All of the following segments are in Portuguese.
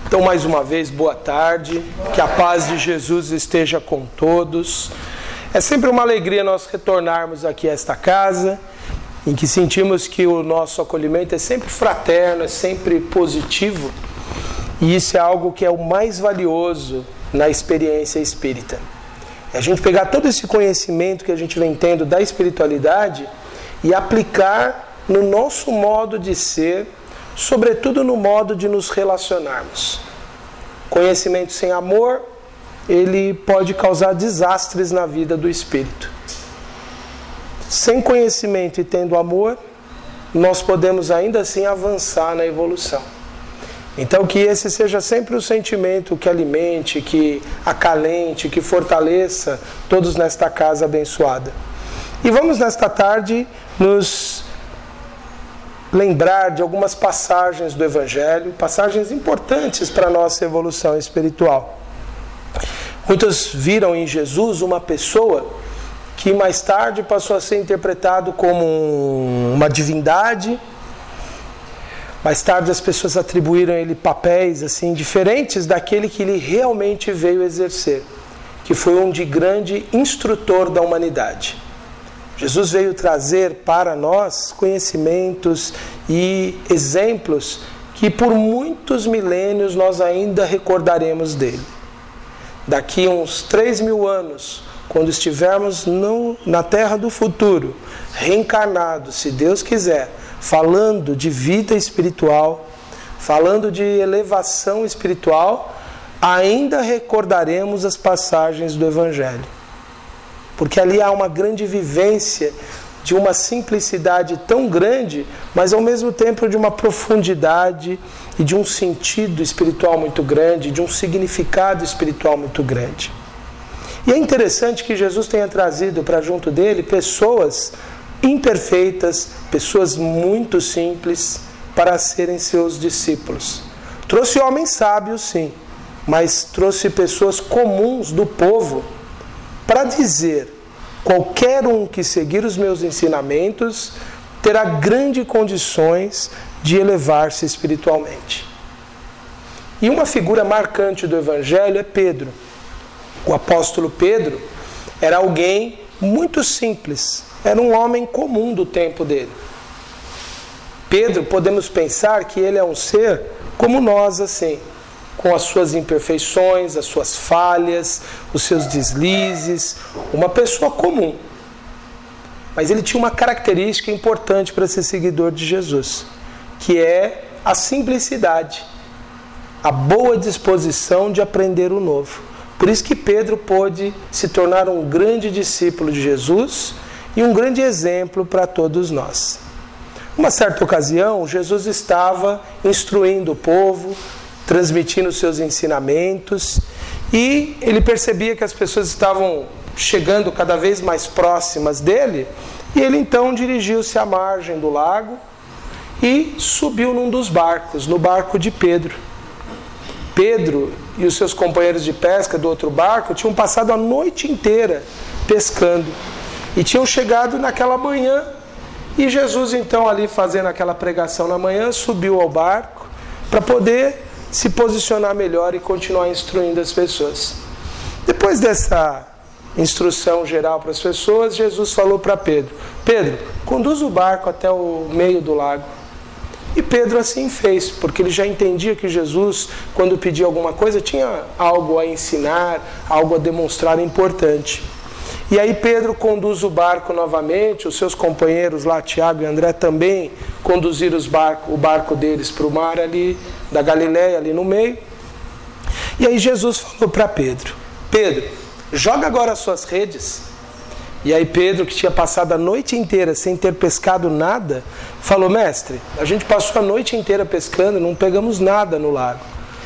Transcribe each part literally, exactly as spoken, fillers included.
Então, mais uma vez, boa tarde, que a paz de Jesus esteja com todos. É sempre uma alegria nós retornarmos aqui a esta casa, em que sentimos que o nosso acolhimento é sempre fraterno, é sempre positivo, e isso é algo que é o mais valioso na experiência espírita. É a gente pegar todo esse conhecimento que a gente vem tendo da espiritualidade e aplicar no nosso modo de ser, sobretudo no modo de nos relacionarmos. Conhecimento sem amor, ele pode causar desastres na vida do espírito. Sem conhecimento e tendo amor, nós podemos ainda assim avançar na evolução. Então que esse seja sempre o sentimento que alimente, que acalente, que fortaleça todos nesta casa abençoada. E vamos nesta tarde nos lembrar de algumas passagens do Evangelho, passagens importantes para a nossa evolução espiritual. Muitos viram em Jesus uma pessoa que mais tarde passou a ser interpretado como uma divindade. Mais tarde as pessoas atribuíram a ele papéis assim diferentes daquele que ele realmente veio exercer, que foi um de grande instrutor da humanidade. Jesus veio trazer para nós conhecimentos e exemplos que por muitos milênios nós ainda recordaremos dele. Daqui uns três mil anos, quando estivermos no, na terra do futuro, reencarnados, se Deus quiser, falando de vida espiritual, falando de elevação espiritual, ainda recordaremos as passagens do Evangelho. Porque ali há uma grande vivência de uma simplicidade tão grande, mas ao mesmo tempo de uma profundidade e de um sentido espiritual muito grande, de um significado espiritual muito grande. E é interessante que Jesus tenha trazido para junto dele pessoas imperfeitas, pessoas muito simples, para serem seus discípulos. Trouxe homens sábios, sim, mas trouxe pessoas comuns do povo, para dizer, qualquer um que seguir os meus ensinamentos terá grandes condições de elevar-se espiritualmente. E uma figura marcante do Evangelho é Pedro. O apóstolo Pedro era alguém muito simples, era um homem comum do tempo dele. Pedro, podemos pensar que ele é um ser como nós, assim, com as suas imperfeições, as suas falhas, os seus deslizes, uma pessoa comum. Mas ele tinha uma característica importante para ser seguidor de Jesus, que é a simplicidade, a boa disposição de aprender o novo. Por isso que Pedro pôde se tornar um grande discípulo de Jesus e um grande exemplo para todos nós. Uma certa ocasião, Jesus estava instruindo o povo, transmitindo seus ensinamentos, e ele percebia que as pessoas estavam chegando cada vez mais próximas dele, e ele então dirigiu-se à margem do lago e subiu num dos barcos, no barco de Pedro. Pedro e os seus companheiros de pesca do outro barco tinham passado a noite inteira pescando, e tinham chegado naquela manhã, e Jesus então ali fazendo aquela pregação na manhã, subiu ao barco para poder se posicionar melhor e continuar instruindo as pessoas. Depois dessa instrução geral para as pessoas, Jesus falou para Pedro: Pedro, conduz o barco até o meio do lago. E Pedro assim fez, porque ele já entendia que Jesus, quando pedia alguma coisa, tinha algo a ensinar, algo a demonstrar importante. E aí Pedro conduz o barco novamente, os seus companheiros lá, Tiago e André, também conduziram os barco, o barco deles para o mar ali, da Galileia, ali no meio. E aí Jesus falou para Pedro: Pedro, joga agora as suas redes. E aí Pedro, que tinha passado a noite inteira sem ter pescado nada, falou: mestre, a gente passou a noite inteira pescando, não pegamos nada no lago.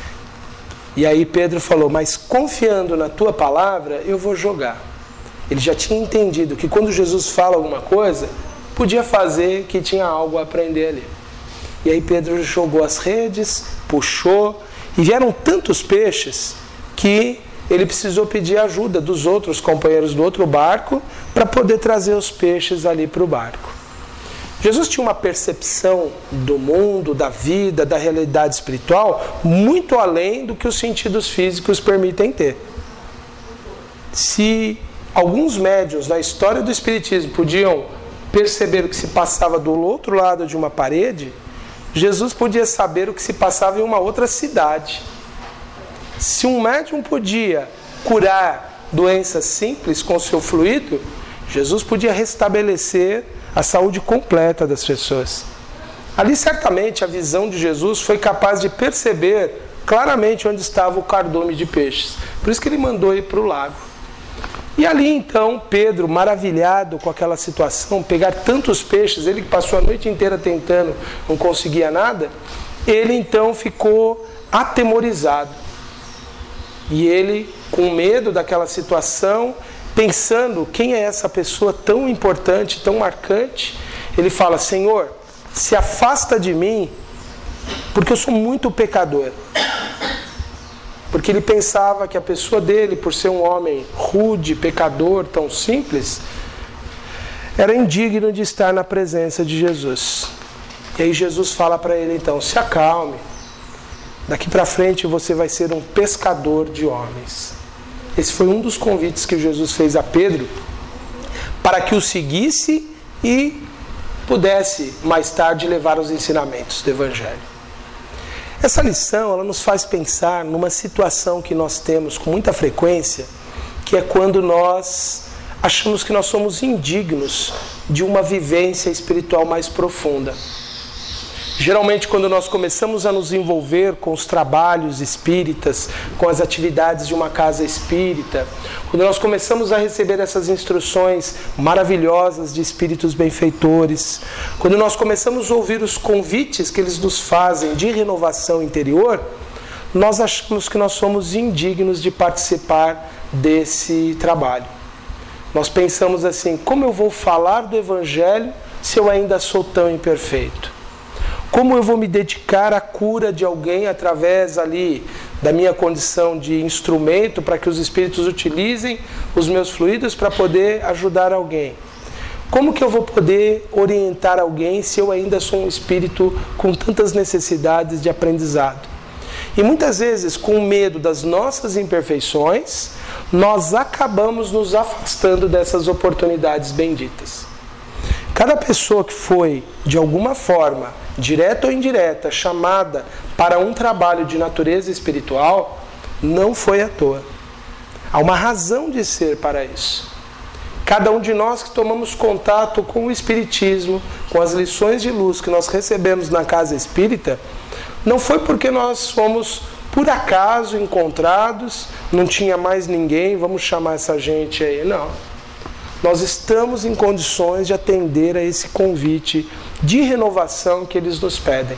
E aí Pedro falou: mas confiando na tua palavra, eu vou jogar. Ele já tinha entendido que quando Jesus fala alguma coisa, podia fazer que tinha algo a aprender ali. E aí Pedro jogou as redes, puxou, e vieram tantos peixes que ele precisou pedir ajuda dos outros companheiros do outro barco para poder trazer os peixes ali para o barco. Jesus tinha uma percepção do mundo, da vida, da realidade espiritual, muito além do que os sentidos físicos permitem ter. Se alguns médiuns na história do Espiritismo podiam perceber o que se passava do outro lado de uma parede, Jesus podia saber o que se passava em uma outra cidade. Se um médium podia curar doenças simples com seu fluido, Jesus podia restabelecer a saúde completa das pessoas. Ali certamente a visão de Jesus foi capaz de perceber claramente onde estava o cardume de peixes. Por isso que ele mandou ir para o lago. E ali então Pedro, maravilhado com aquela situação, pegar tantos peixes, ele que passou a noite inteira tentando, não conseguia nada, ele então ficou atemorizado. E ele, com medo daquela situação, pensando quem é essa pessoa tão importante, tão marcante, ele fala: Senhor, se afasta de mim, porque eu sou muito pecador. Porque ele pensava que a pessoa dele, por ser um homem rude, pecador, tão simples, era indigno de estar na presença de Jesus. E aí Jesus fala para ele então: se acalme, daqui para frente você vai ser um pescador de homens. Esse foi um dos convites que Jesus fez a Pedro para que o seguisse e pudesse mais tarde levar os ensinamentos do Evangelho. Essa lição ela nos faz pensar numa situação que nós temos com muita frequência, que é quando nós achamos que nós somos indignos de uma vivência espiritual mais profunda. Geralmente, quando nós começamos a nos envolver com os trabalhos espíritas, com as atividades de uma casa espírita, quando nós começamos a receber essas instruções maravilhosas de espíritos benfeitores, quando nós começamos a ouvir os convites que eles nos fazem de renovação interior, nós achamos que nós somos indignos de participar desse trabalho. Nós pensamos assim: como eu vou falar do Evangelho se eu ainda sou tão imperfeito? Como eu vou me dedicar à cura de alguém através ali da minha condição de instrumento para que os espíritos utilizem os meus fluidos para poder ajudar alguém? Como que eu vou poder orientar alguém se eu ainda sou um espírito com tantas necessidades de aprendizado? E muitas vezes, com medo das nossas imperfeições, nós acabamos nos afastando dessas oportunidades benditas. Cada pessoa que foi, de alguma forma, direta ou indireta, chamada para um trabalho de natureza espiritual, não foi à toa. Há uma razão de ser para isso. Cada um de nós que tomamos contato com o Espiritismo, com as lições de luz que nós recebemos na casa espírita, não foi porque nós fomos por acaso encontrados, não tinha mais ninguém, vamos chamar essa gente aí, não. Nós estamos em condições de atender a esse convite de renovação que eles nos pedem.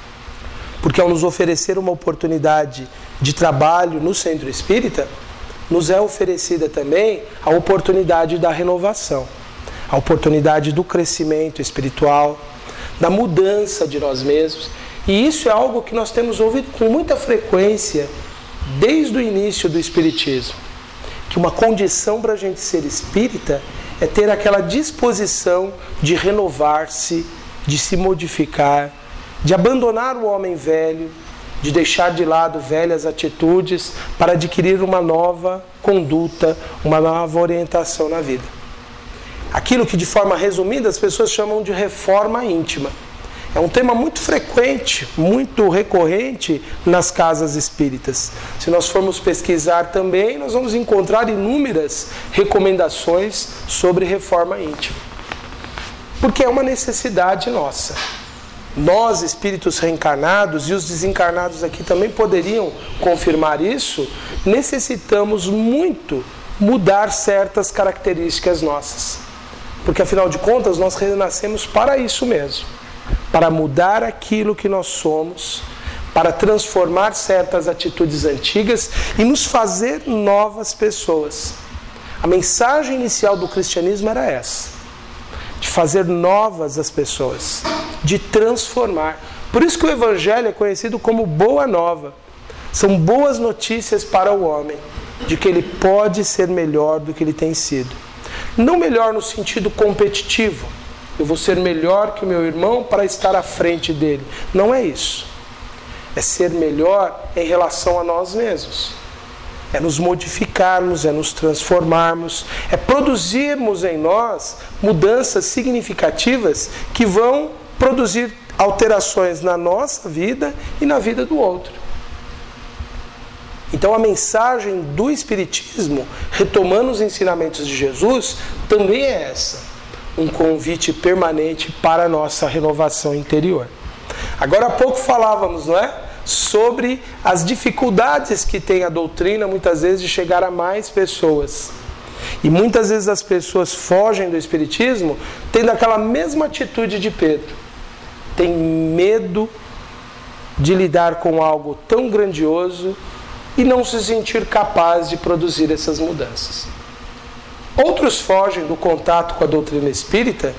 Porque ao nos oferecer uma oportunidade de trabalho no centro espírita, nos é oferecida também a oportunidade da renovação, a oportunidade do crescimento espiritual, da mudança de nós mesmos. E isso é algo que nós temos ouvido com muita frequência desde o início do Espiritismo. Que uma condição para a gente ser espírita é ter aquela disposição de renovar-se, de se modificar, de abandonar o homem velho, de deixar de lado velhas atitudes para adquirir uma nova conduta, uma nova orientação na vida. Aquilo que de forma resumida as pessoas chamam de reforma íntima. É um tema muito frequente, muito recorrente nas casas espíritas. Se nós formos pesquisar também, nós vamos encontrar inúmeras recomendações sobre reforma íntima. Porque é uma necessidade nossa. Nós, espíritos reencarnados, e os desencarnados aqui também poderiam confirmar isso, necessitamos muito mudar certas características nossas. Porque afinal de contas, nós renascemos para isso mesmo. Para mudar aquilo que nós somos, para transformar certas atitudes antigas e nos fazer novas pessoas. A mensagem inicial do cristianismo era essa, de fazer novas as pessoas, de transformar. Por isso que o Evangelho é conhecido como Boa Nova. São boas notícias para o homem, de que ele pode ser melhor do que ele tem sido. Não melhor no sentido competitivo, eu vou ser melhor que o meu irmão para estar à frente dele. Não é isso. É ser melhor em relação a nós mesmos. É nos modificarmos, é nos transformarmos, é produzirmos em nós mudanças significativas que vão produzir alterações na nossa vida e na vida do outro. Então a mensagem do Espiritismo, retomando os ensinamentos de Jesus, também é essa, um convite permanente para a nossa renovação interior. Agora há pouco falávamos, não é? Sobre as dificuldades que tem a doutrina, muitas vezes, de chegar a mais pessoas. E muitas vezes as pessoas fogem do Espiritismo tendo aquela mesma atitude de Pedro. Tem medo de lidar com algo tão grandioso e não se sentir capaz de produzir essas mudanças. Outros fogem do contato com a doutrina espírita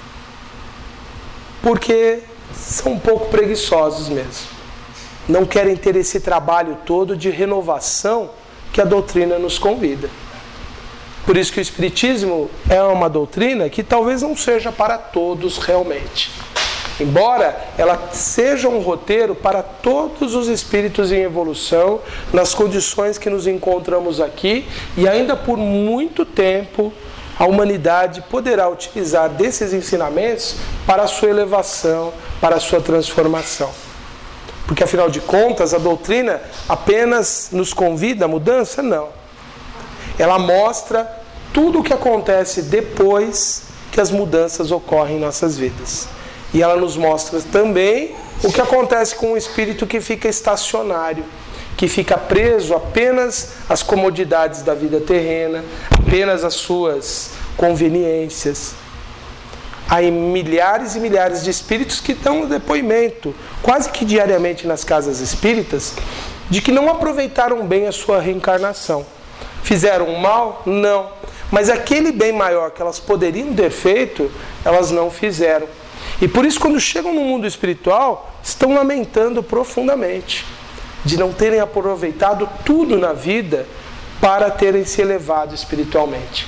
porque são um pouco preguiçosos mesmo. Não querem ter esse trabalho todo de renovação que a doutrina nos convida. Por isso que o Espiritismo é uma doutrina que talvez não seja para todos realmente. Embora ela seja um roteiro para todos os espíritos em evolução, nas condições que nos encontramos aqui, e ainda por muito tempo a humanidade poderá utilizar desses ensinamentos para a sua elevação, para a sua transformação. Porque, afinal de contas, a doutrina apenas nos convida à mudança? Não. Ela mostra tudo o que acontece depois que as mudanças ocorrem em nossas vidas. E ela nos mostra também o que acontece com o espírito que fica estacionário, que fica preso apenas às comodidades da vida terrena, apenas às suas conveniências. Há milhares e milhares de espíritos que dão depoimento, quase que diariamente nas casas espíritas, de que não aproveitaram bem a sua reencarnação. Fizeram mal? Não. Mas aquele bem maior que elas poderiam ter feito, elas não fizeram. E por isso, quando chegam no mundo espiritual, estão lamentando profundamente de não terem aproveitado tudo na vida para terem se elevado espiritualmente.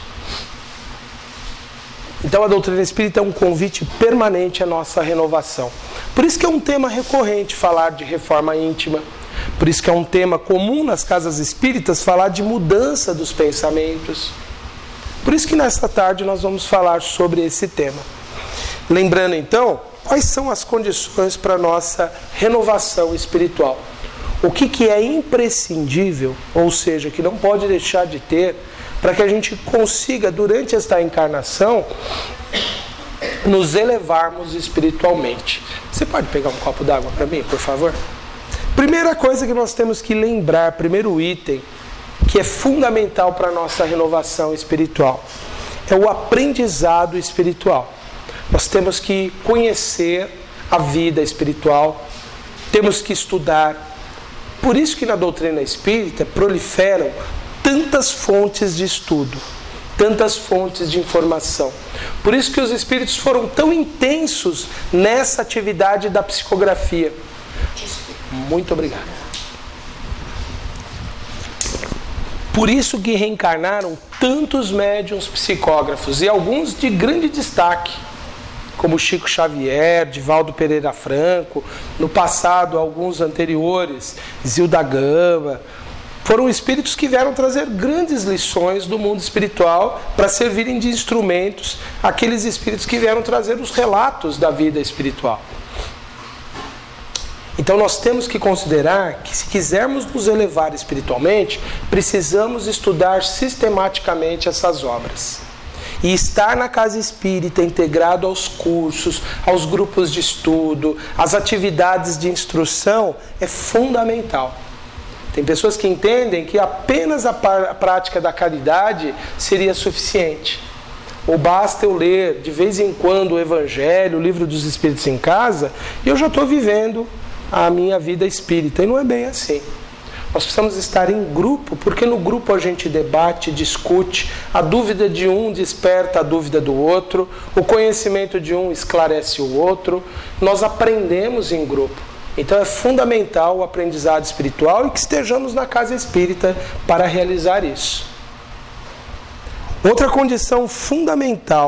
Então a doutrina espírita é um convite permanente à nossa renovação. Por isso que é um tema recorrente falar de reforma íntima. Por isso que é um tema comum nas casas espíritas falar de mudança dos pensamentos. Por isso que nesta tarde nós vamos falar sobre esse tema. Lembrando então, quais são as condições para a nossa renovação espiritual? O que, que é imprescindível, ou seja, que não pode deixar de ter, para que a gente consiga, durante esta encarnação, nos elevarmos espiritualmente. Você pode pegar um copo d'água para mim, por favor? Primeira coisa que nós temos que lembrar, primeiro item, que é fundamental para a nossa renovação espiritual, é o aprendizado espiritual. Nós temos que conhecer a vida espiritual, temos que estudar. Por isso que na doutrina espírita proliferam tantas fontes de estudo, tantas fontes de informação. Por isso que os espíritos foram tão intensos nessa atividade da psicografia. Muito obrigado. Por isso que reencarnaram tantos médiuns psicógrafos, e alguns de grande destaque, como Chico Xavier, Divaldo Pereira Franco, no passado alguns anteriores, Zilda Gama. Foram espíritos que vieram trazer grandes lições do mundo espiritual para servirem de instrumentos àqueles espíritos que vieram trazer os relatos da vida espiritual. Então nós temos que considerar que, se quisermos nos elevar espiritualmente, precisamos estudar sistematicamente essas obras. E estar na casa espírita integrado aos cursos, aos grupos de estudo, às atividades de instrução é fundamental. Tem pessoas que entendem que apenas a prática da caridade seria suficiente. Ou basta eu ler de vez em quando o Evangelho, o Livro dos Espíritos em casa, e eu já estou vivendo a minha vida espírita. E não é bem assim. Nós precisamos estar em grupo, porque no grupo a gente debate, discute, a dúvida de um desperta a dúvida do outro, o conhecimento de um esclarece o outro, nós aprendemos em grupo. Então é fundamental o aprendizado espiritual e que estejamos na casa espírita para realizar isso. Outra condição fundamental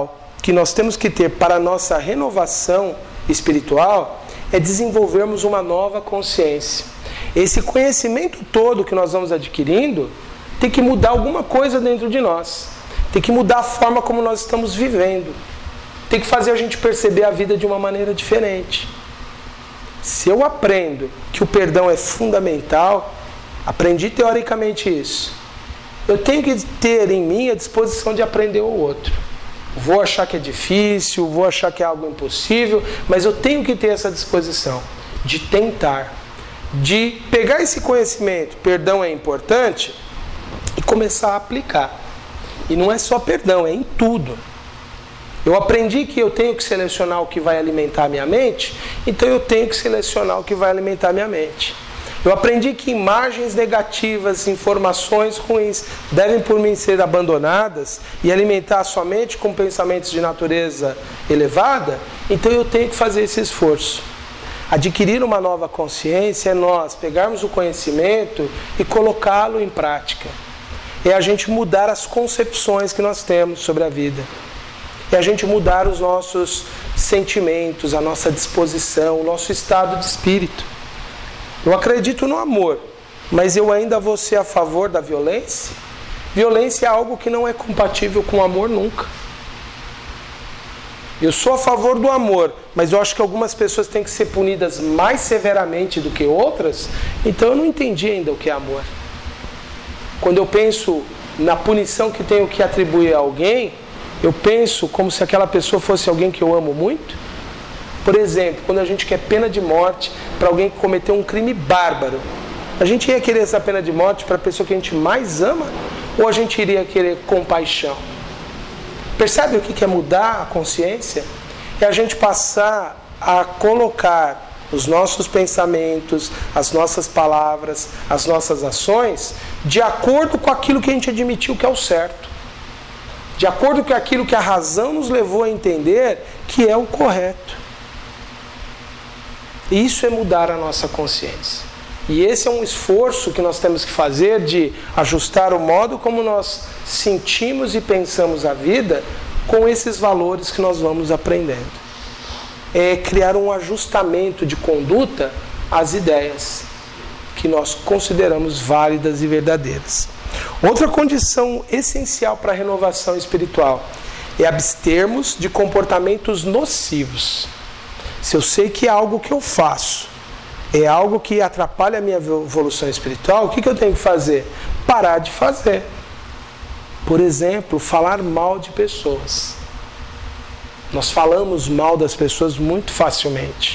que nós temos que ter para a nossa renovação espiritual é desenvolvermos uma nova consciência. Esse conhecimento todo que nós vamos adquirindo tem que mudar alguma coisa dentro de nós. Tem que mudar a forma como nós estamos vivendo. Tem que fazer a gente perceber a vida de uma maneira diferente. Se eu aprendo que o perdão é fundamental, aprendi teoricamente isso, eu tenho que ter em mim a disposição de aprender o outro. Vou achar que é difícil, vou achar que é algo impossível, mas eu tenho que ter essa disposição de tentar, de pegar esse conhecimento, perdão é importante, e começar a aplicar. E não é só perdão, é em tudo. Eu aprendi que eu tenho que selecionar o que vai alimentar a minha mente, então eu tenho que selecionar o que vai alimentar a minha mente. Eu aprendi que imagens negativas, informações ruins devem por mim ser abandonadas e alimentar a sua mente com pensamentos de natureza elevada, então eu tenho que fazer esse esforço. Adquirir uma nova consciência é nós pegarmos o conhecimento e colocá-lo em prática. É a gente mudar as concepções que nós temos sobre a vida. É a gente mudar os nossos sentimentos, a nossa disposição, o nosso estado de espírito. Eu acredito no amor, mas eu ainda vou ser a favor da violência? Violência é algo que não é compatível com o amor nunca. Eu sou a favor do amor, mas eu acho que algumas pessoas têm que ser punidas mais severamente do que outras, então eu não entendi ainda o que é amor. Quando eu penso na punição que tenho que atribuir a alguém, eu penso como se aquela pessoa fosse alguém que eu amo muito. Por exemplo, quando a gente quer pena de morte para alguém que cometeu um crime bárbaro, a gente ia querer essa pena de morte para a pessoa que a gente mais ama? Ou a gente iria querer compaixão? Percebe o que é mudar a consciência? É a gente passar a colocar os nossos pensamentos, as nossas palavras, as nossas ações de acordo com aquilo que a gente admitiu que é o certo. De acordo com aquilo que a razão nos levou a entender que é o correto. E isso é mudar a nossa consciência. E esse é um esforço que nós temos que fazer de ajustar o modo como nós sentimos e pensamos a vida com esses valores que nós vamos aprendendo. É criar um ajustamento de conduta às ideias que nós consideramos válidas e verdadeiras. Outra condição essencial para a renovação espiritual é abstermos de comportamentos nocivos. Se eu sei que é algo que eu faço, é algo que atrapalha a minha evolução espiritual, o que eu tenho que fazer? Parar de fazer. Por exemplo, falar mal de pessoas. Nós falamos mal das pessoas muito facilmente.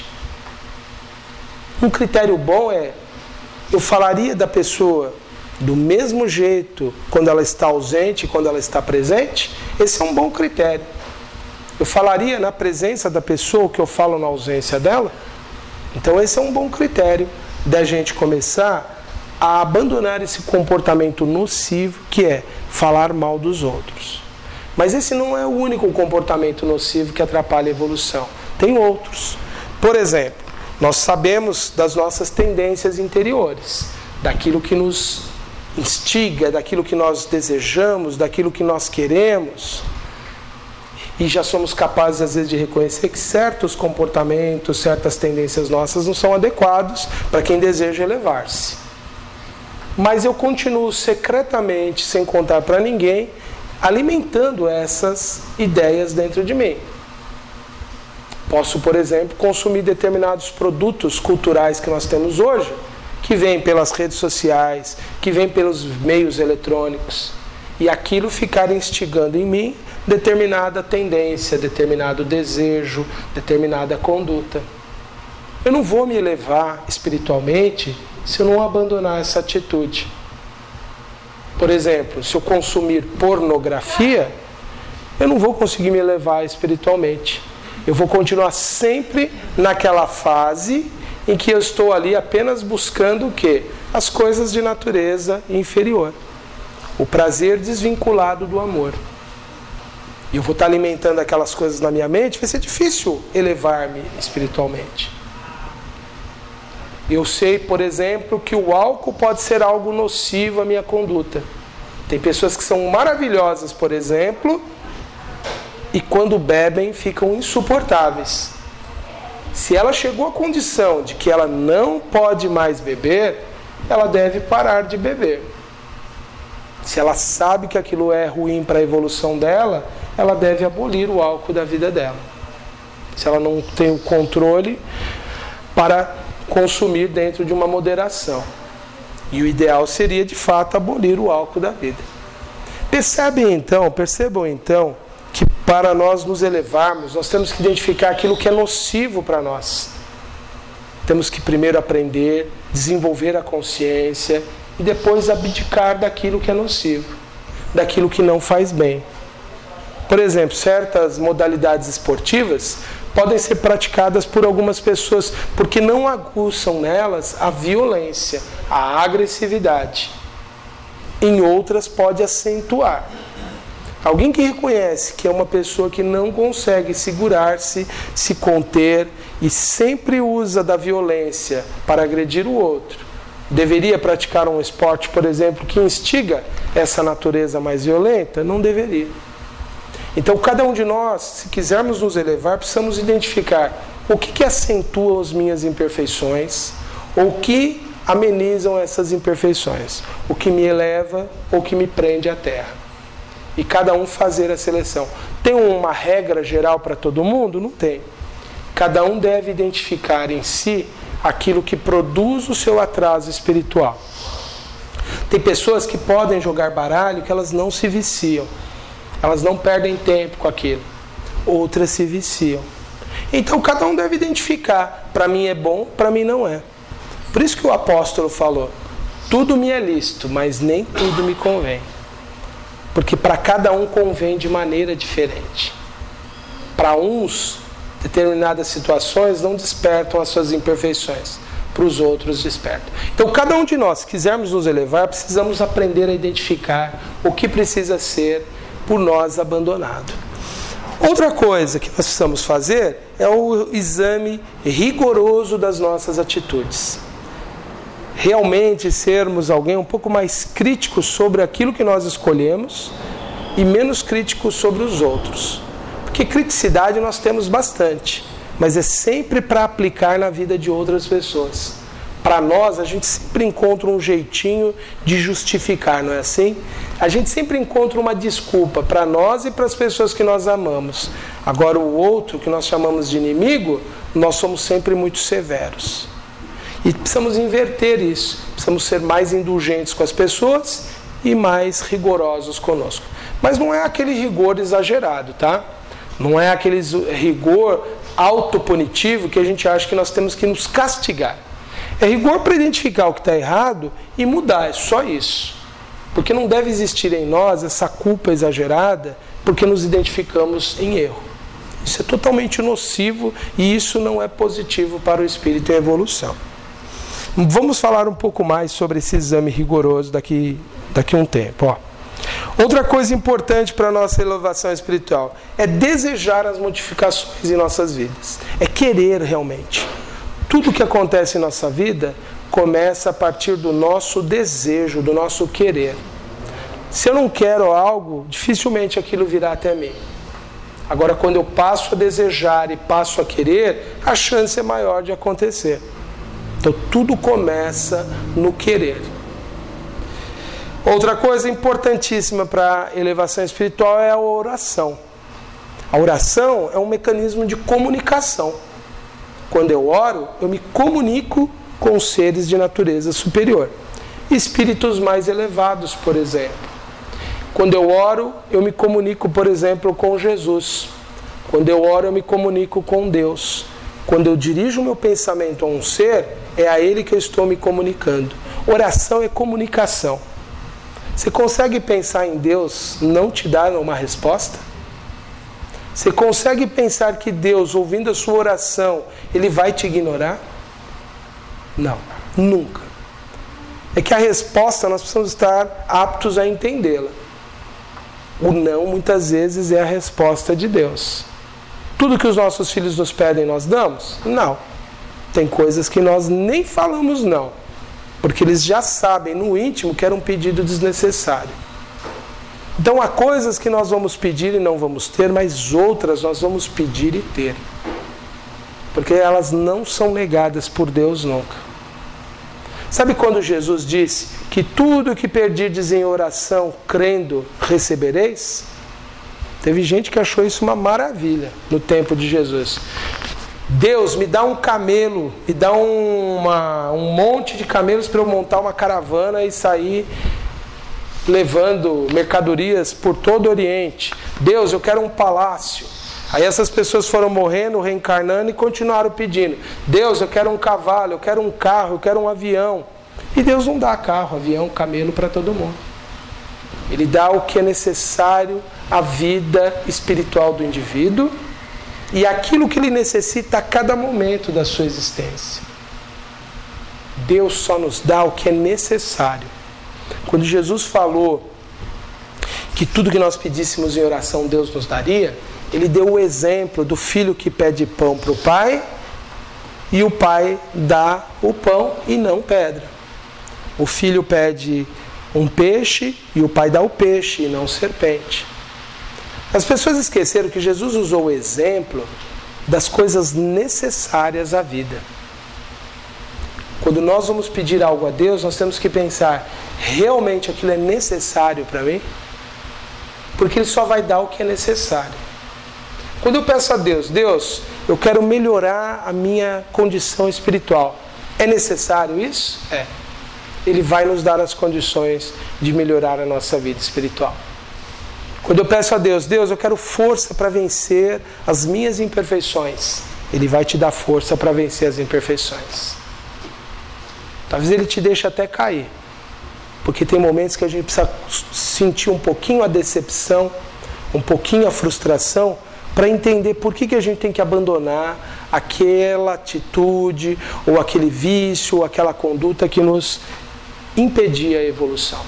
Um critério bom é, eu falaria da pessoa do mesmo jeito quando ela está ausente e quando ela está presente? Esse é um bom critério. Eu falaria na presença da pessoa o que eu falo na ausência dela? Então esse é um bom critério da gente começar a abandonar esse comportamento nocivo que é falar mal dos outros. Mas esse não é o único comportamento nocivo que atrapalha a evolução. Tem outros. Por exemplo, nós sabemos das nossas tendências interiores, daquilo que nos instiga, daquilo que nós desejamos, daquilo que nós queremos. E já somos capazes, às vezes, de reconhecer que certos comportamentos, certas tendências nossas não são adequados para quem deseja elevar-se. Mas eu continuo secretamente, sem contar para ninguém, alimentando essas ideias dentro de mim. Posso, por exemplo, consumir determinados produtos culturais que nós temos hoje, que vêm pelas redes sociais, que vêm pelos meios eletrônicos, e aquilo ficar instigando em mim determinada tendência, determinado desejo, determinada conduta. Eu não vou me elevar espiritualmente se eu não abandonar essa atitude. Por exemplo, se eu consumir pornografia, eu não vou conseguir me elevar espiritualmente. Eu vou continuar sempre naquela fase em que eu estou ali apenas buscando o quê? As coisas de natureza inferior. O prazer desvinculado do amor. E eu vou estar alimentando aquelas coisas na minha mente, vai ser difícil elevar-me espiritualmente. Eu sei, por exemplo, que o álcool pode ser algo nocivo à minha conduta. Tem pessoas que são maravilhosas, por exemplo, e quando bebem ficam insuportáveis. Se ela chegou à condição de que ela não pode mais beber, ela deve parar de beber. Se ela sabe que aquilo é ruim para a evolução dela, ela deve abolir o álcool da vida dela. Se ela não tem o controle para consumir dentro de uma moderação. E o ideal seria, de fato, abolir o álcool da vida. Percebem então, percebam então, que para nós nos elevarmos, nós temos que identificar aquilo que é nocivo para nós. Temos que primeiro aprender, desenvolver a consciência e depois abdicar daquilo que é nocivo, daquilo que não faz bem. Por exemplo, certas modalidades esportivas podem ser praticadas por algumas pessoas porque não aguçam nelas a violência, a agressividade. Em outras pode acentuar. Alguém que reconhece que é uma pessoa que não consegue segurar-se, se conter e sempre usa da violência para agredir o outro, deveria praticar um esporte, por exemplo, que instiga essa natureza mais violenta? Não deveria. Então, cada um de nós, se quisermos nos elevar, precisamos identificar o que, que acentua as minhas imperfeições, ou o que amenizam essas imperfeições, o que me eleva ou que me prende à terra. E cada um fazer a seleção. Tem uma regra geral para todo mundo? Não tem. Cada um deve identificar em si aquilo que produz o seu atraso espiritual. Tem pessoas que podem jogar baralho que elas não se viciam. Elas não perdem tempo com aquilo. Outras se viciam. Então cada um deve identificar. Para mim é bom, para mim não é. Por isso que o apóstolo falou: tudo me é lícito, mas nem tudo me convém. Porque para cada um convém de maneira diferente. Para uns, determinadas situações não despertam as suas imperfeições. Para os outros despertam. Então cada um de nós, se quisermos nos elevar, precisamos aprender a identificar o que precisa ser por nós abandonado. Outra coisa que nós precisamos fazer é o exame rigoroso das nossas atitudes. Realmente sermos alguém um pouco mais crítico sobre aquilo que nós escolhemos e menos crítico sobre os outros. Porque criticidade nós temos bastante, mas é sempre para aplicar na vida de outras pessoas. Para nós, a gente sempre encontra um jeitinho de justificar, não é assim? A gente sempre encontra uma desculpa para nós e para as pessoas que nós amamos. Agora, o outro, que nós chamamos de inimigo, nós somos sempre muito severos. E precisamos inverter isso. Precisamos ser mais indulgentes com as pessoas e mais rigorosos conosco. Mas não é aquele rigor exagerado, tá? Não é aquele rigor autopunitivo que a gente acha que nós temos que nos castigar. É rigor para identificar o que está errado e mudar, é só isso. Porque não deve existir em nós essa culpa exagerada porque nos identificamos em erro. Isso é totalmente nocivo e isso não é positivo para o espírito em evolução. Vamos falar um pouco mais sobre esse exame rigoroso daqui, daqui a um tempo. Ó. Outra coisa importante para a nossa elevação espiritual é desejar as modificações em nossas vidas. É querer realmente. Tudo que acontece em nossa vida começa a partir do nosso desejo, do nosso querer. Se eu não quero algo, dificilmente aquilo virá até mim. Agora, quando eu passo a desejar e passo a querer, a chance é maior de acontecer. Então, tudo começa no querer. Outra coisa importantíssima para a elevação espiritual é a oração. A oração é um mecanismo de comunicação. Quando eu oro, eu me comunico com seres de natureza superior. Espíritos mais elevados, por exemplo. Quando eu oro, eu me comunico, por exemplo, com Jesus. Quando eu oro, eu me comunico com Deus. Quando eu dirijo o meu pensamento a um ser, é a Ele que eu estou me comunicando. Oração é comunicação. Você consegue pensar em Deus não te dar uma resposta? Você consegue pensar que Deus, ouvindo a sua oração, Ele vai te ignorar? Não, nunca. É que a resposta nós precisamos estar aptos a entendê-la. O não, muitas vezes, é a resposta de Deus. Tudo que os nossos filhos nos pedem, nós damos? Não. Tem coisas que nós nem falamos não, porque eles já sabem no íntimo que era um pedido desnecessário. Então há coisas que nós vamos pedir e não vamos ter, mas outras nós vamos pedir e ter. Porque elas não são negadas por Deus nunca. Sabe quando Jesus disse que tudo que pedirdes em oração, crendo, recebereis? Teve gente que achou isso uma maravilha no tempo de Jesus. Deus, me dá um camelo, me dá uma, um monte de camelos para eu montar uma caravana e sair levando mercadorias por todo o Oriente. Deus, eu quero um palácio. Aí essas pessoas foram morrendo, reencarnando e continuaram pedindo. Deus, eu quero um cavalo, eu quero um carro, eu quero um avião. E Deus não dá carro, avião, camelo para todo mundo. Ele dá o que é necessário à vida espiritual do indivíduo e aquilo que ele necessita a cada momento da sua existência. Deus só nos dá o que é necessário. Quando Jesus falou que tudo que nós pedíssemos em oração Deus nos daria, ele deu o exemplo do filho que pede pão para o pai e o pai dá o pão e não pedra. O filho pede um peixe e o pai dá o peixe e não serpente. As pessoas esqueceram que Jesus usou o exemplo das coisas necessárias à vida. Quando nós vamos pedir algo a Deus, nós temos que pensar, realmente aquilo é necessário para mim? Porque Ele só vai dar o que é necessário. Quando eu peço a Deus, Deus, eu quero melhorar a minha condição espiritual. É necessário isso? É. Ele vai nos dar as condições de melhorar a nossa vida espiritual. Quando eu peço a Deus, Deus, eu quero força para vencer as minhas imperfeições. Ele vai te dar força para vencer as imperfeições. Talvez Ele te deixe até cair. Porque tem momentos que a gente precisa sentir um pouquinho a decepção, um pouquinho a frustração, para entender por que, que a gente tem que abandonar aquela atitude, ou aquele vício, ou aquela conduta que nos impedia a evolução.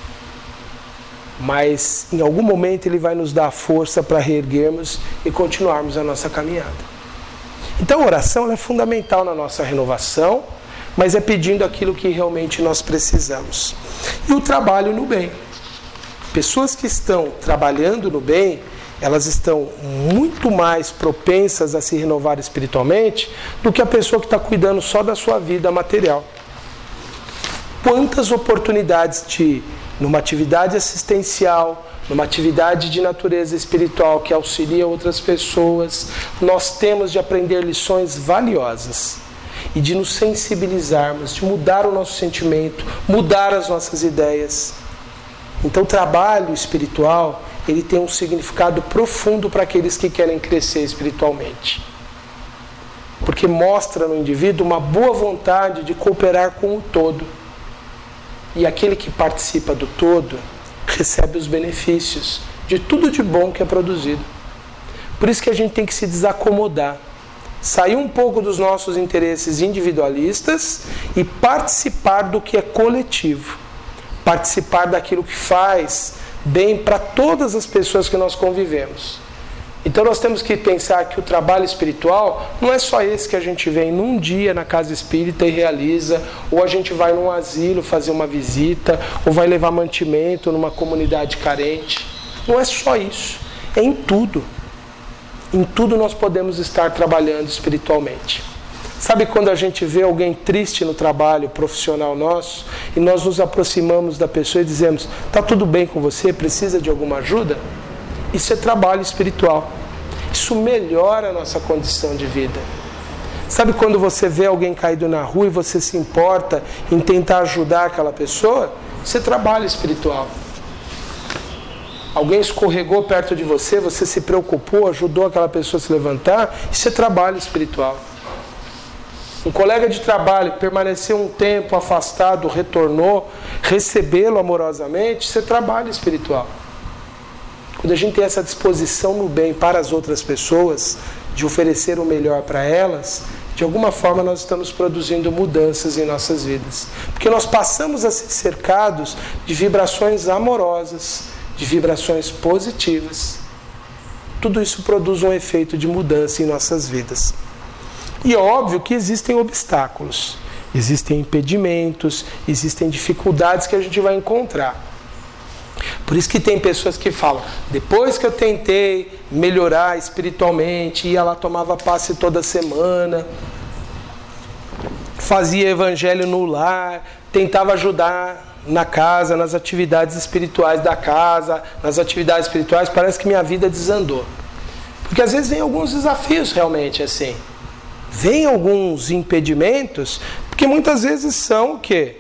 Mas em algum momento Ele vai nos dar a força para reerguermos e continuarmos a nossa caminhada. Então a oração ela é fundamental na nossa renovação, mas é pedindo aquilo que realmente nós precisamos. E o trabalho no bem. Pessoas que estão trabalhando no bem, elas estão muito mais propensas a se renovar espiritualmente do que a pessoa que está cuidando só da sua vida material. Quantas oportunidades de, numa atividade assistencial, numa atividade de natureza espiritual que auxilia outras pessoas, nós temos de aprender lições valiosas e de nos sensibilizarmos, de mudar o nosso sentimento, mudar as nossas ideias. Então o trabalho espiritual, ele tem um significado profundo para aqueles que querem crescer espiritualmente. Porque mostra no indivíduo uma boa vontade de cooperar com o todo. E aquele que participa do todo recebe os benefícios de tudo de bom que é produzido. Por isso que a gente tem que se desacomodar, sair um pouco dos nossos interesses individualistas e participar do que é coletivo, participar daquilo que faz bem para todas as pessoas que nós convivemos. Então nós temos que pensar que o trabalho espiritual não é só esse que a gente vem num dia na casa espírita e realiza, ou a gente vai num asilo fazer uma visita, ou vai levar mantimento numa comunidade carente. Não é só isso, é em tudo. Em tudo nós podemos estar trabalhando espiritualmente. Sabe quando a gente vê alguém triste no trabalho profissional nosso e nós nos aproximamos da pessoa e dizemos, está tudo bem com você? Precisa de alguma ajuda? Isso é trabalho espiritual. Isso melhora a nossa condição de vida. Sabe quando você vê alguém caído na rua e você se importa em tentar ajudar aquela pessoa? Isso é trabalho espiritual. Alguém escorregou perto de você, você se preocupou, ajudou aquela pessoa a se levantar, isso é trabalho espiritual. Um colega de trabalho permaneceu um tempo afastado, retornou, recebê-lo amorosamente, isso é trabalho espiritual. Quando a gente tem essa disposição no bem para as outras pessoas, de oferecer o melhor para elas, de alguma forma nós estamos produzindo mudanças em nossas vidas. Porque nós passamos a ser cercados de vibrações amorosas, de vibrações positivas. Tudo isso produz um efeito de mudança em nossas vidas. E é óbvio que existem obstáculos, existem impedimentos, existem dificuldades que a gente vai encontrar. Por isso que tem pessoas que falam, depois que eu tentei melhorar espiritualmente, ia lá, tomava passe toda semana, fazia evangelho no lar, tentava ajudar na casa, nas atividades espirituais da casa, nas atividades espirituais, parece que minha vida desandou. Porque às vezes vem alguns desafios realmente assim. Vem alguns impedimentos, porque muitas vezes são o quê?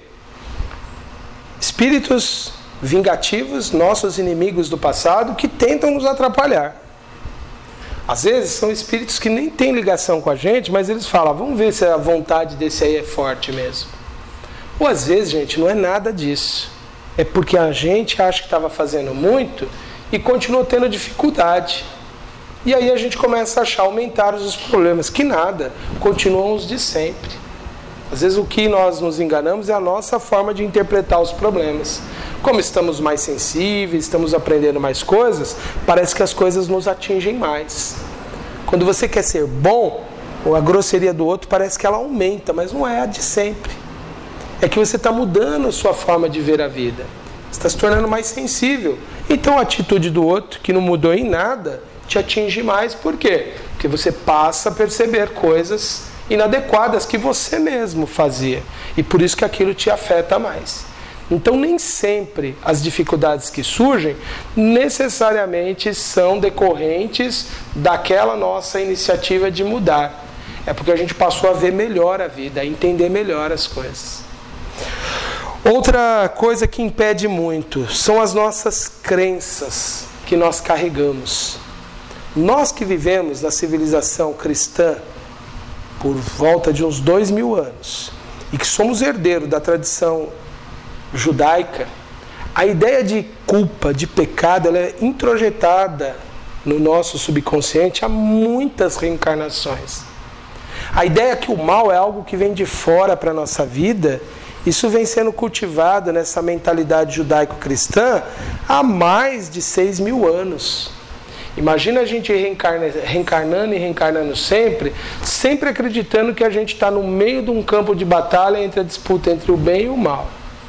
Espíritos vingativos, nossos inimigos do passado, que tentam nos atrapalhar. Às vezes são espíritos que nem têm ligação com a gente, mas eles falam, vamos ver se a vontade desse aí é forte mesmo. Ou às vezes, gente, não é nada disso. É porque a gente acha que estava fazendo muito e continua tendo dificuldade. E aí a gente começa a achar aumentados os problemas, que nada, continuam os de sempre. Às vezes o que nós nos enganamos é a nossa forma de interpretar os problemas. Como estamos mais sensíveis, estamos aprendendo mais coisas, parece que as coisas nos atingem mais. Quando você quer ser bom, ou a grosseria do outro parece que ela aumenta, mas não é a de sempre. É que você está mudando a sua forma de ver a vida. Você está se tornando mais sensível. Então a atitude do outro, que não mudou em nada, te atinge mais. Por quê? Porque você passa a perceber coisas inadequadas que você mesmo fazia. E por isso que aquilo te afeta mais. Então nem sempre as dificuldades que surgem necessariamente são decorrentes daquela nossa iniciativa de mudar. É porque a gente passou a ver melhor a vida, a entender melhor as coisas. Outra coisa que impede muito são as nossas crenças que nós carregamos. Nós que vivemos na civilização cristã por volta de uns dois mil anos e que somos herdeiros da tradição judaica, a ideia de culpa, de pecado, ela é introjetada no nosso subconsciente há muitas reencarnações. A ideia que o mal é algo que vem de fora para a nossa vida, isso vem sendo cultivado nessa mentalidade judaico-cristã há mais de seis mil anos. Imagina a gente reencarna, reencarnando e reencarnando sempre, sempre acreditando que a gente está no meio de um campo de batalha entre a disputa entre o bem e o mal.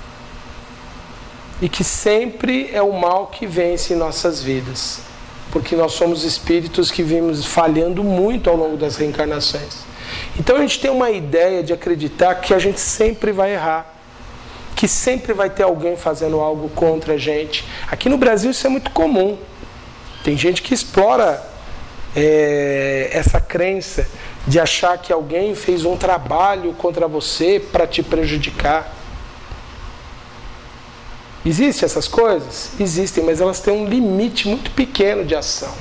E que sempre é o mal que vence em nossas vidas. Porque nós somos espíritos que vimos falhando muito ao longo das reencarnações. Então a gente tem uma ideia de acreditar que a gente sempre vai errar. Que sempre vai ter alguém fazendo algo contra a gente. Aqui no Brasil isso é muito comum. Tem gente que explora é, essa crença de achar que alguém fez um trabalho contra você para te prejudicar. Existem essas coisas? Existem, mas elas têm um limite muito pequeno de ação.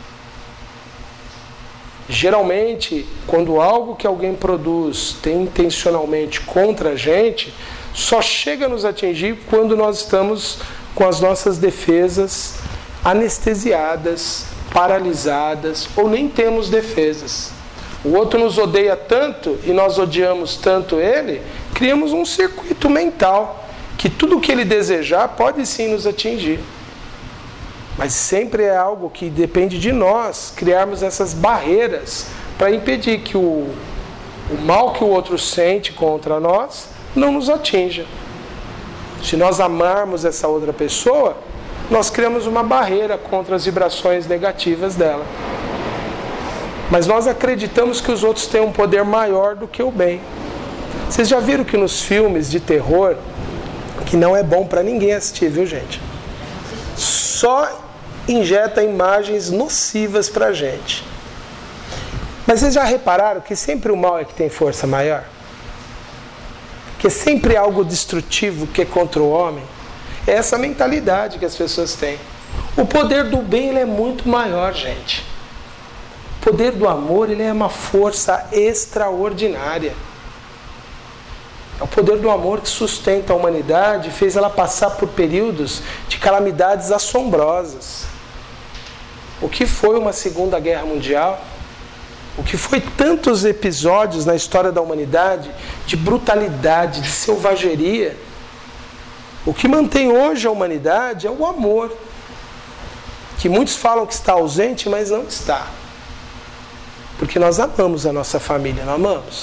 Geralmente, quando algo que alguém produz tem intencionalmente contra a gente, só chega a nos atingir quando nós estamos com as nossas defesas anestesiadas, paralisadas, ou nem temos defesas. O outro nos odeia tanto e nós odiamos tanto ele, criamos um circuito mental que tudo o que ele desejar pode sim nos atingir. Mas sempre é algo que depende de nós criarmos essas barreiras para impedir que o, o mal que o outro sente contra nós não nos atinja. Se nós amarmos essa outra pessoa, nós criamos uma barreira contra as vibrações negativas dela. Mas nós acreditamos que os outros têm um poder maior do que o bem. Vocês já viram que nos filmes de terror, que não é bom para ninguém assistir, viu, gente? Só injeta imagens nocivas para a gente. Mas vocês já repararam que sempre o mal é que tem força maior? Que sempre é algo destrutivo que é contra o homem? É essa mentalidade que as pessoas têm. O poder do bem ele é muito maior, gente. O poder do amor ele é uma força extraordinária. É o poder do amor que sustenta a humanidade e fez ela passar por períodos de calamidades assombrosas. O que foi uma Segunda Guerra Mundial? O que foi tantos episódios na história da humanidade de brutalidade, de selvageria? O que mantém hoje a humanidade é o amor, que muitos falam que está ausente, mas não está. Porque nós amamos a nossa família, não amamos?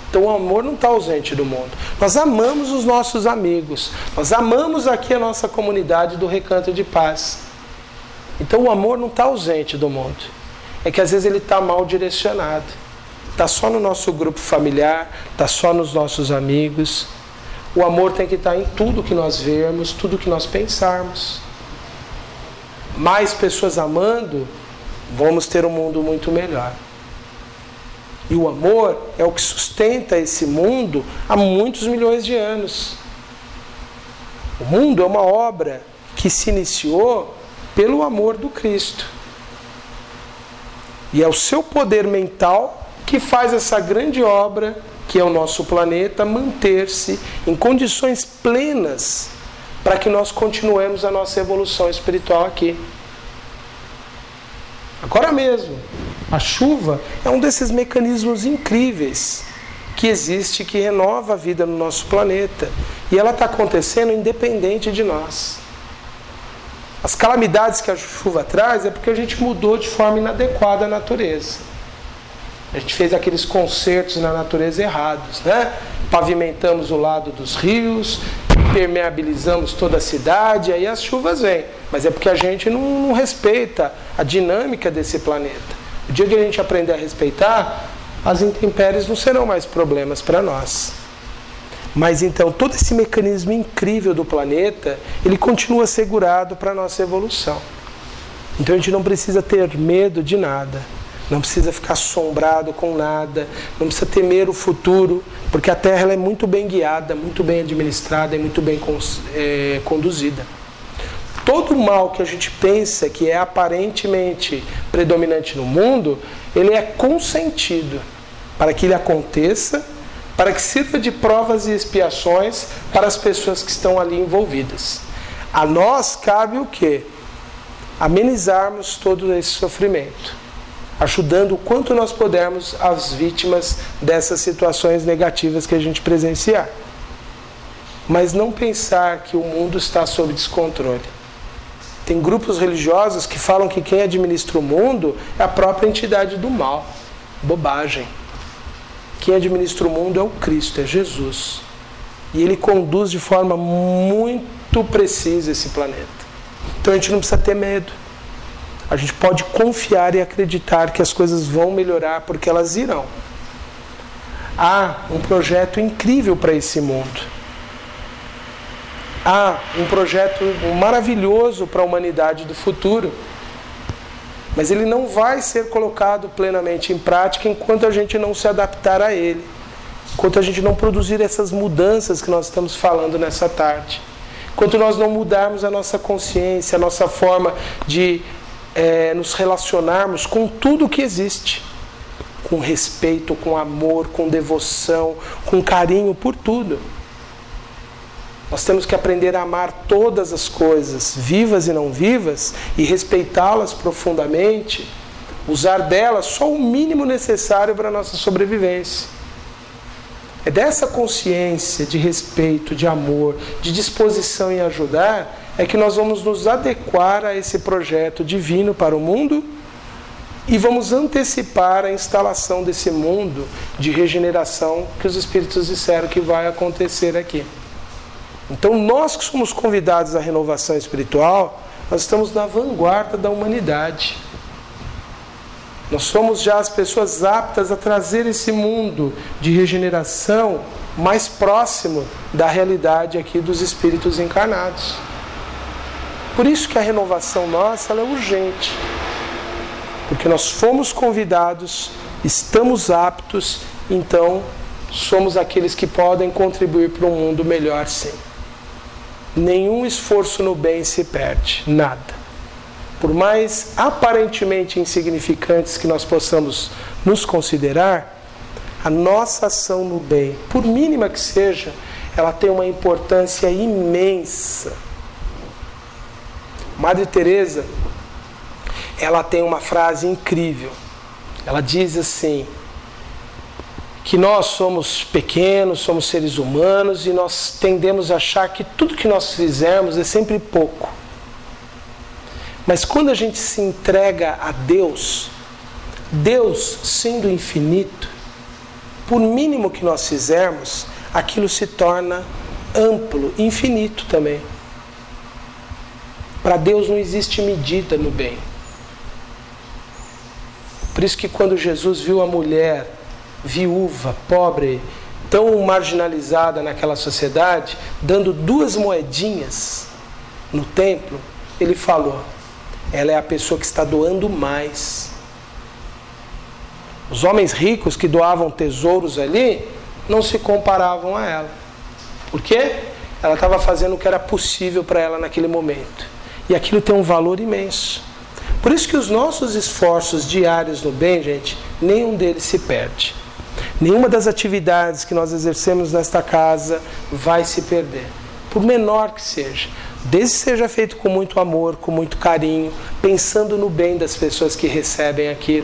Então o amor não está ausente do mundo. Nós amamos os nossos amigos. Nós amamos aqui a nossa comunidade do Recanto de Paz. Então o amor não está ausente do mundo. É que às vezes ele está mal direcionado. Está só no nosso grupo familiar, está só nos nossos amigos. O amor tem que estar em tudo que nós vermos, tudo que nós pensarmos. Mais pessoas amando, vamos ter um mundo muito melhor. E o amor é o que sustenta esse mundo há muitos milhões de anos. O mundo é uma obra que se iniciou pelo amor do Cristo. E é o seu poder mental que faz essa grande obra, que é o nosso planeta, manter-se em condições plenas para que nós continuemos a nossa evolução espiritual aqui. Agora mesmo, a chuva é um desses mecanismos incríveis que existe, que renova a vida no nosso planeta. E ela está acontecendo independente de nós. As calamidades que a chuva traz é porque a gente mudou de forma inadequada a natureza. A gente fez aqueles concertos na natureza errados, né? Pavimentamos o lado dos rios, permeabilizamos toda a cidade, aí as chuvas vêm. Mas é porque a gente não, não respeita a dinâmica desse planeta. O dia que a gente aprender a respeitar, as intempéries não serão mais problemas para nós. Mas então, todo esse mecanismo incrível do planeta, ele continua segurado para a nossa evolução. Então a gente não precisa ter medo de nada. Não precisa ficar assombrado com nada, não precisa temer o futuro, porque a Terra ela é muito bem guiada, muito bem administrada e muito bem é, conduzida. Todo o mal que a gente pensa que é aparentemente predominante no mundo, ele é consentido para que ele aconteça, para que sirva de provas e expiações para as pessoas que estão ali envolvidas. A nós cabe o quê? Amenizarmos todo esse sofrimento, ajudando o quanto nós pudermos as vítimas dessas situações negativas que a gente presenciar. Mas não pensar que o mundo está sob descontrole. Tem grupos religiosos que falam que quem administra o mundo é a própria entidade do mal. Bobagem. Quem administra o mundo é o Cristo, é Jesus. E ele conduz de forma muito precisa esse planeta. Então a gente não precisa ter medo. A gente pode confiar e acreditar que as coisas vão melhorar, porque elas irão. Há um projeto incrível para esse mundo. Há um projeto maravilhoso para a humanidade do futuro. Mas ele não vai ser colocado plenamente em prática enquanto a gente não se adaptar a ele. Enquanto a gente não produzir essas mudanças que nós estamos falando nessa tarde. Enquanto nós não mudarmos a nossa consciência, a nossa forma de É, nos relacionarmos com tudo que existe, com respeito, com amor, com devoção, com carinho por tudo. Nós temos que aprender a amar todas as coisas, vivas e não vivas, e respeitá-las profundamente, usar delas só o mínimo necessário para a nossa sobrevivência. É dessa consciência de respeito, de amor, de disposição em ajudar, é que nós vamos nos adequar a esse projeto divino para o mundo e vamos antecipar a instalação desse mundo de regeneração que os Espíritos disseram que vai acontecer aqui. Então nós que somos convidados à renovação espiritual, nós estamos na vanguarda da humanidade. Nós somos já as pessoas aptas a trazer esse mundo de regeneração mais próximo da realidade aqui dos espíritos encarnados. Por isso que a renovação nossa ela é urgente. Porque nós fomos convidados, estamos aptos, então somos aqueles que podem contribuir para um mundo melhor, sim. Nenhum esforço no bem se perde, nada. Por mais aparentemente insignificantes que nós possamos nos considerar, a nossa ação no bem, por mínima que seja, ela tem uma importância imensa. Madre Teresa, ela tem uma frase incrível. Ela diz assim, que nós somos pequenos, somos seres humanos e nós tendemos a achar que tudo que nós fizermos é sempre pouco. Mas quando a gente se entrega a Deus, Deus sendo infinito, por mínimo que nós fizermos, aquilo se torna amplo, infinito também. Para Deus não existe medida no bem. Por isso que quando Jesus viu a mulher viúva, pobre, tão marginalizada naquela sociedade, dando duas moedinhas no templo, ele falou: ela é a pessoa que está doando mais. Os homens ricos que doavam tesouros ali não se comparavam a ela. Por quê? Ela estava fazendo o que era possível para ela naquele momento. E aquilo tem um valor imenso. Por isso que os nossos esforços diários no bem, gente, nenhum deles se perde. Nenhuma das atividades que nós exercemos nesta casa vai se perder, por menor que seja. Desde que seja feito com muito amor, com muito carinho, pensando no bem das pessoas que recebem aquilo.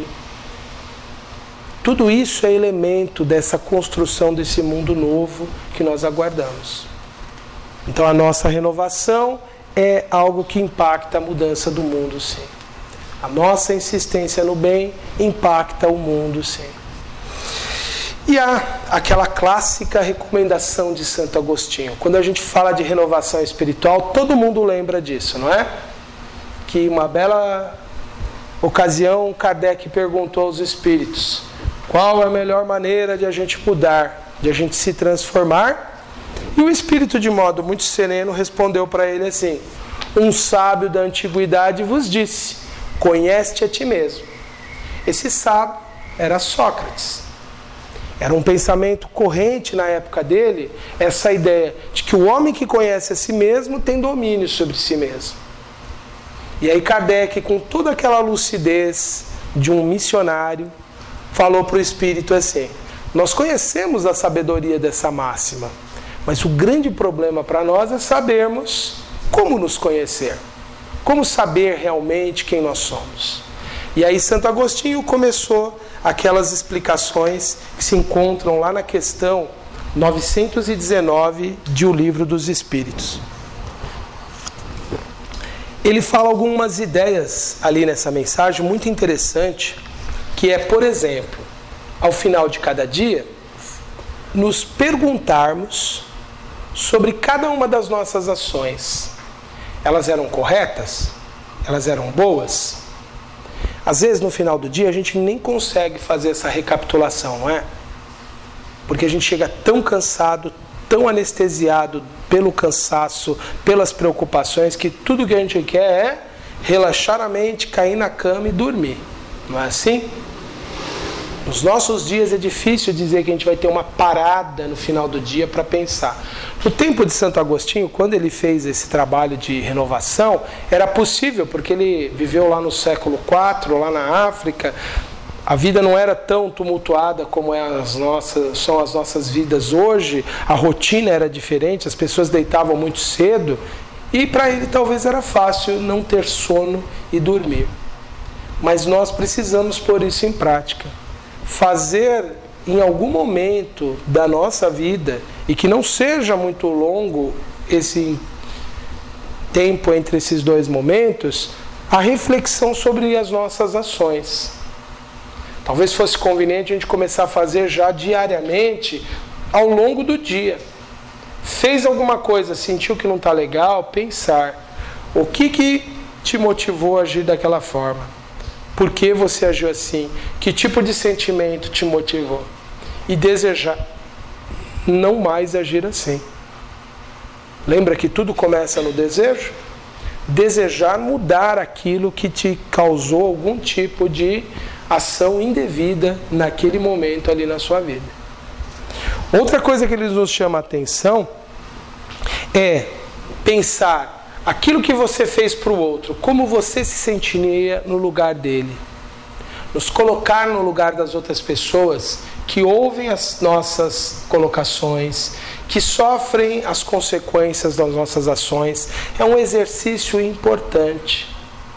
Tudo isso é elemento dessa construção desse mundo novo que nós aguardamos. Então a nossa renovação é algo que impacta a mudança do mundo, sim. A nossa insistência no bem impacta o mundo, sim. E há aquela clássica recomendação de Santo Agostinho. Quando a gente fala de renovação espiritual, todo mundo lembra disso, não é? Que uma bela ocasião, Kardec perguntou aos espíritos: qual é a melhor maneira de a gente mudar, de a gente se transformar? E o espírito, de modo muito sereno, respondeu para ele assim: um sábio da antiguidade vos disse: conhece-te a ti mesmo. Esse sábio era Sócrates. Era um pensamento corrente na época dele, essa ideia de que o homem que conhece a si mesmo tem domínio sobre si mesmo. E aí Kardec, com toda aquela lucidez de um missionário, falou para o espírito assim: nós conhecemos a sabedoria dessa máxima, mas o grande problema para nós é sabermos como nos conhecer, como saber realmente quem nós somos. E aí Santo Agostinho começou aquelas explicações que se encontram lá na questão novecentos e dezenove de O Livro dos Espíritos. Ele fala algumas ideias ali nessa mensagem muito interessante, que é, por exemplo, ao final de cada dia, nos perguntarmos sobre cada uma das nossas ações. Elas eram corretas? Elas eram boas? Às vezes, no final do dia, a gente nem consegue fazer essa recapitulação, não é? Porque a gente chega tão cansado, tão anestesiado pelo cansaço, pelas preocupações, que tudo que a gente quer é relaxar a mente, cair na cama e dormir. Não é assim? Nos nossos dias é difícil dizer que a gente vai ter uma parada no final do dia para pensar. No tempo de Santo Agostinho, quando ele fez esse trabalho de renovação, era possível, porque ele viveu lá no século quatro, lá na África. A vida não era tão tumultuada como é as nossas, são as nossas vidas hoje. A rotina era diferente, as pessoas deitavam muito cedo. E para ele talvez era fácil não ter sono e dormir. Mas nós precisamos pôr isso em prática. Fazer em algum momento da nossa vida, e que não seja muito longo esse tempo entre esses dois momentos, a reflexão sobre as nossas ações. Talvez fosse conveniente a gente começar a fazer já diariamente, ao longo do dia. Fez alguma coisa, sentiu que não está legal, pensar. O que, que te motivou a agir daquela forma? Por que você agiu assim? Que tipo de sentimento te motivou? E desejar não mais agir assim. Lembra que tudo começa no desejo? Desejar mudar aquilo que te causou algum tipo de ação indevida naquele momento ali na sua vida. Outra coisa que ele nos chama a atenção é pensar aquilo que você fez para o outro, como você se sentiria no lugar dele. Nos colocar no lugar das outras pessoas que ouvem as nossas colocações, que sofrem as consequências das nossas ações, é um exercício importante.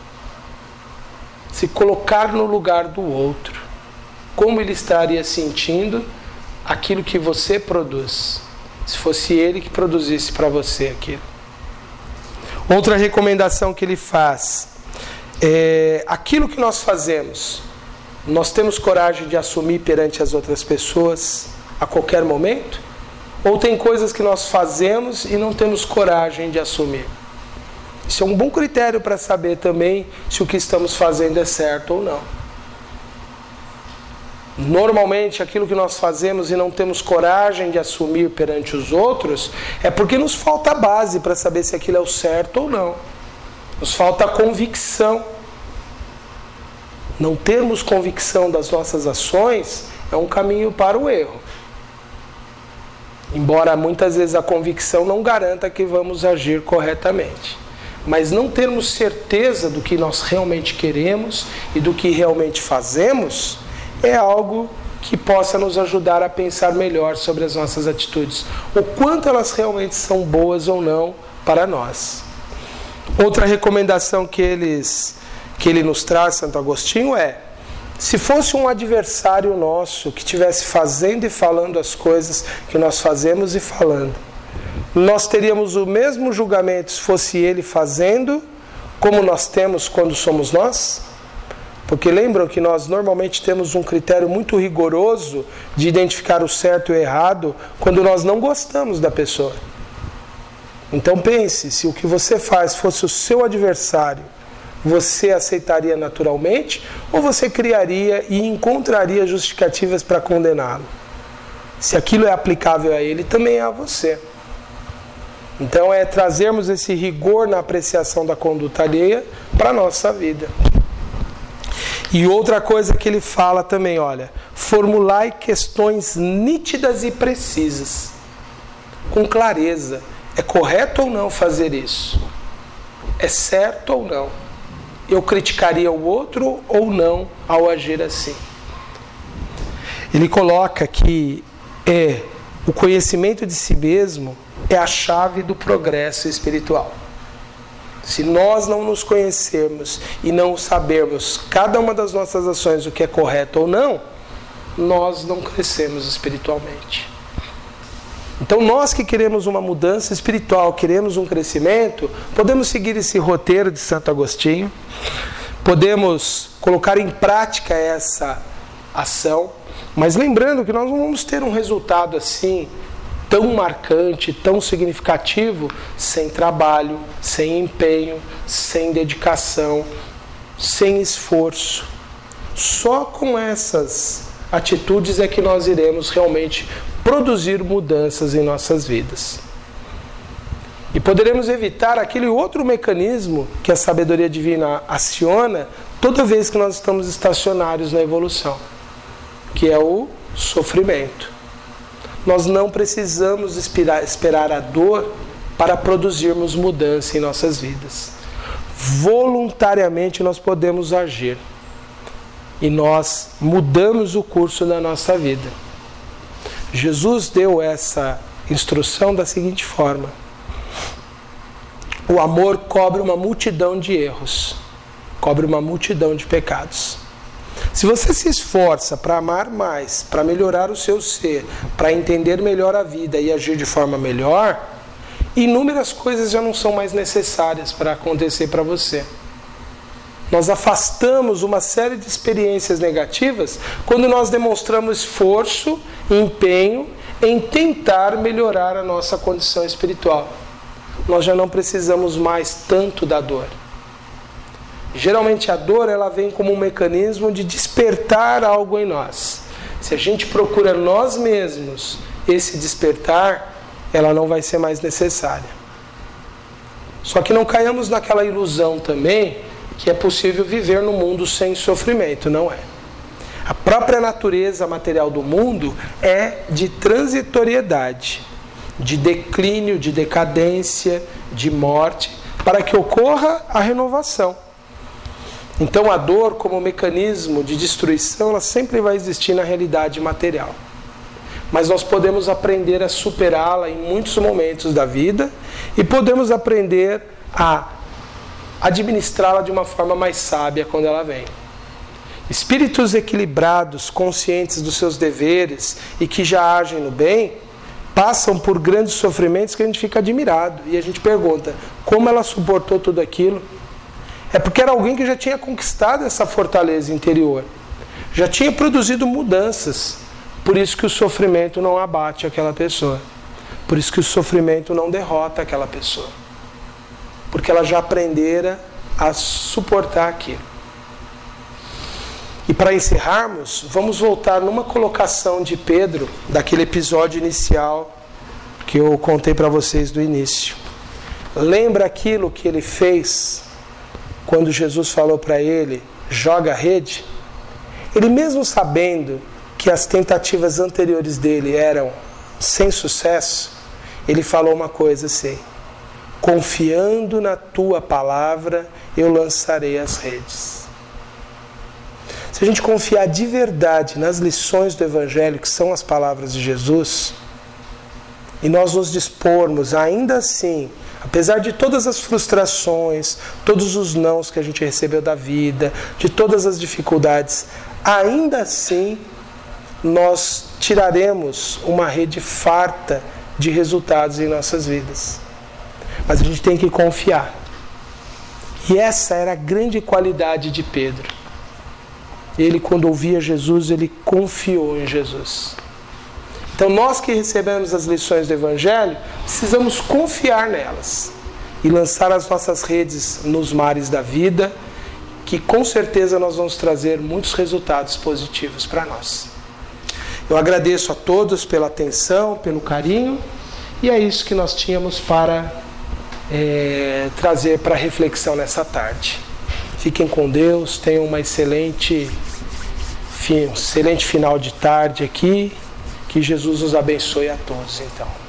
Se colocar no lugar do outro, como ele estaria sentindo aquilo que você produz, se fosse ele que produzisse para você aquilo. Outra recomendação que ele faz é aquilo que nós fazemos, nós temos coragem de assumir perante as outras pessoas, a qualquer momento? Ou tem coisas que nós fazemos e não temos coragem de assumir? Isso é um bom critério para saber também se o que estamos fazendo é certo ou não. Normalmente, aquilo que nós fazemos e não temos coragem de assumir perante os outros é porque nos falta base para saber se aquilo é o certo ou não. Nos falta convicção. Não termos convicção das nossas ações é um caminho para o erro. Embora muitas vezes a convicção não garanta que vamos agir corretamente. Mas não termos certeza do que nós realmente queremos e do que realmente fazemos é algo que possa nos ajudar a pensar melhor sobre as nossas atitudes. O quanto elas realmente são boas ou não para nós. Outra recomendação que, eles, que ele nos traz, Santo Agostinho, é: se fosse um adversário nosso que estivesse fazendo e falando as coisas que nós fazemos e falando, nós teríamos o mesmo julgamento se fosse ele fazendo, como nós temos quando somos nós? Porque lembram que nós normalmente temos um critério muito rigoroso de identificar o certo e o errado quando nós não gostamos da pessoa. Então pense, se o que você faz fosse o seu adversário, você aceitaria naturalmente ou você criaria e encontraria justificativas para condená-lo? Se aquilo é aplicável a ele, também é a você. Então é trazermos esse rigor na apreciação da conduta alheia para a nossa vida. E outra coisa que ele fala também, olha, formulai questões nítidas e precisas, com clareza. É correto ou não fazer isso? É certo ou não? Eu criticaria o outro ou não ao agir assim? Ele coloca que é, o conhecimento de si mesmo é a chave do progresso espiritual. Se nós não nos conhecermos e não sabermos cada uma das nossas ações o que é correto ou não, nós não crescemos espiritualmente. Então nós que queremos uma mudança espiritual, queremos um crescimento, podemos seguir esse roteiro de Santo Agostinho, podemos colocar em prática essa ação, mas lembrando que nós não vamos ter um resultado assim tão marcante, tão significativo, sem trabalho, sem empenho, sem dedicação, sem esforço. Só com essas atitudes é que nós iremos realmente produzir mudanças em nossas vidas. E poderemos evitar aquele outro mecanismo que a sabedoria divina aciona toda vez que nós estamos estacionários na evolução, que é o sofrimento. Nós não precisamos esperar, esperar a dor para produzirmos mudança em nossas vidas. Voluntariamente nós podemos agir. E nós mudamos o curso da nossa vida. Jesus deu essa instrução da seguinte forma: o amor cobre uma multidão de erros, cobre uma multidão de pecados. Se você se esforça para amar mais, para melhorar o seu ser, para entender melhor a vida e agir de forma melhor, inúmeras coisas já não são mais necessárias para acontecer para você. Nós afastamos uma série de experiências negativas quando nós demonstramos esforço e empenho em tentar melhorar a nossa condição espiritual. Nós já não precisamos mais tanto da dor. Geralmente a dor ela vem como um mecanismo de despertar algo em nós. Se a gente procura nós mesmos esse despertar, ela não vai ser mais necessária. Só que não caiamos naquela ilusão também que é possível viver no mundo sem sofrimento, não é. A própria natureza material do mundo é de transitoriedade, de declínio, de decadência, de morte, para que ocorra a renovação. Então a dor como mecanismo de destruição, ela sempre vai existir na realidade material. Mas nós podemos aprender a superá-la em muitos momentos da vida e podemos aprender a administrá-la de uma forma mais sábia quando ela vem. Espíritos equilibrados, conscientes dos seus deveres e que já agem no bem, passam por grandes sofrimentos que a gente fica admirado. E a gente pergunta, como ela suportou tudo aquilo? É porque era alguém que já tinha conquistado essa fortaleza interior. Já tinha produzido mudanças. Por isso que o sofrimento não abate aquela pessoa. Por isso que o sofrimento não derrota aquela pessoa. Porque ela já aprendera a suportar aquilo. E para encerrarmos, vamos voltar numa colocação de Pedro, daquele episódio inicial que eu contei para vocês do início. Lembra aquilo que ele fez quando Jesus falou para ele, joga a rede? Ele mesmo sabendo que as tentativas anteriores dele eram sem sucesso, ele falou uma coisa assim: confiando na tua palavra, eu lançarei as redes. Se a gente confiar de verdade nas lições do Evangelho, que são as palavras de Jesus, e nós nos dispormos, ainda assim, apesar de todas as frustrações, todos os nãos que a gente recebeu da vida, de todas as dificuldades, ainda assim, nós tiraremos uma rede farta de resultados em nossas vidas. Mas a gente tem que confiar. E essa era a grande qualidade de Pedro. Ele, quando ouvia Jesus, ele confiou em Jesus. Então, nós que recebemos as lições do Evangelho, precisamos confiar nelas e lançar as nossas redes nos mares da vida, que com certeza nós vamos trazer muitos resultados positivos para nós. Eu agradeço a todos pela atenção, pelo carinho, e é isso que nós tínhamos para é, trazer para reflexão nessa tarde. Fiquem com Deus, tenham uma excelente, um excelente final de tarde aqui, que Jesus nos abençoe a todos então.